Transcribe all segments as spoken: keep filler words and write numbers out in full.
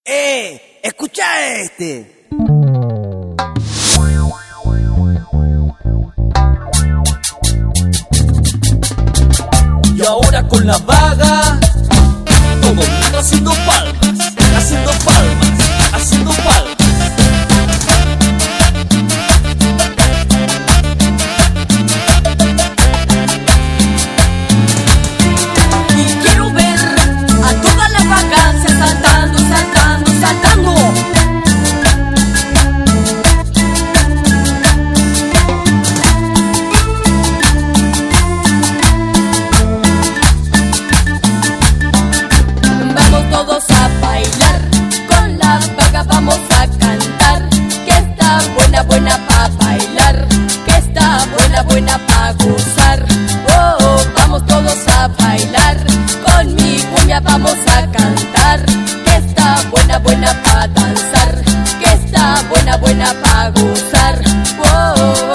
¡Eh! ¡Escucha este! Y ahora con la vaga, todo el mundo haciendo palmas, haciendo palmas, haciendo palmas. Y quiero ver a toda la vacancia saltando, saltando, saltando. Todos a bailar, con la vaga vamos a cantar, que está buena, buena pa' bailar, que está buena, buena pa' gozar. Oh, oh, vamos todos a bailar, con mi cumbia vamos a cantar, que está buena, buena pa' danzar, que está buena, buena pa' gozar. Oh, oh,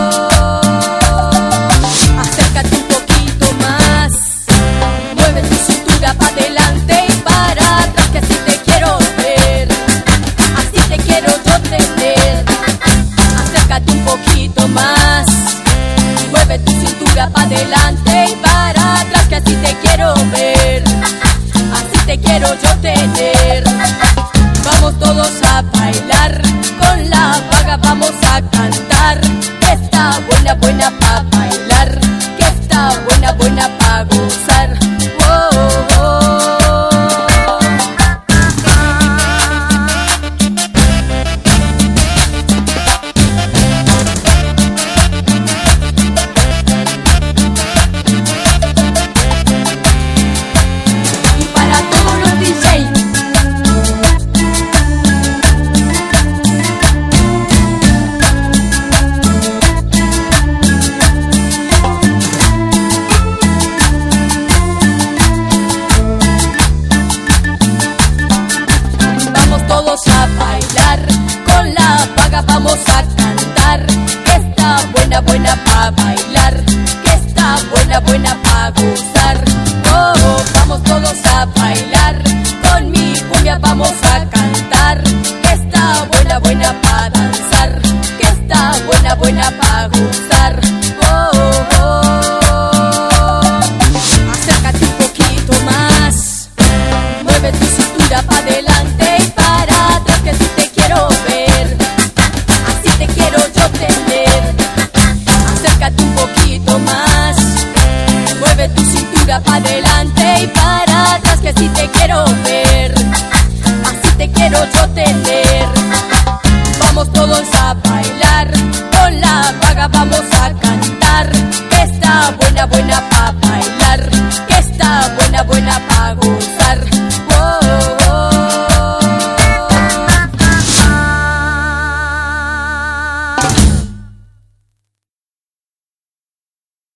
oh. Acércate un poquito más, mueve tu cintura pa' adelante. Más, mueve tu cintura para adelante y para atrás, que así te quiero ver, así te quiero yo tener. Vamos todos a bailar, con la vaga vamos a cantar, que está buena, buena pa' bailar, que está buena, buena pa' gozar. Oh, oh, oh. A bailar, con la vaga vamos a cantar, que está buena, buena pa' bailar, que está buena, buena pa' gozar. Oh, oh, vamos todos a bailar, con mi cumbia vamos a cantar, que está buena, buena pa' danzar, que está buena, buena pa' gozar. Oh, oh, oh. Acércate un poquito más, mueve tu cintura pa' adelante y para atrás, que así te quiero ver, así te quiero yo tener. Acércate un poquito más, mueve tu cintura para adelante y para atrás, que así te quiero ver, así te quiero yo tener. Vamos todos a bailar, con la vaga vamos a cantar, que está buena, buena pa' bailar, que está buena, buena pa' gozar.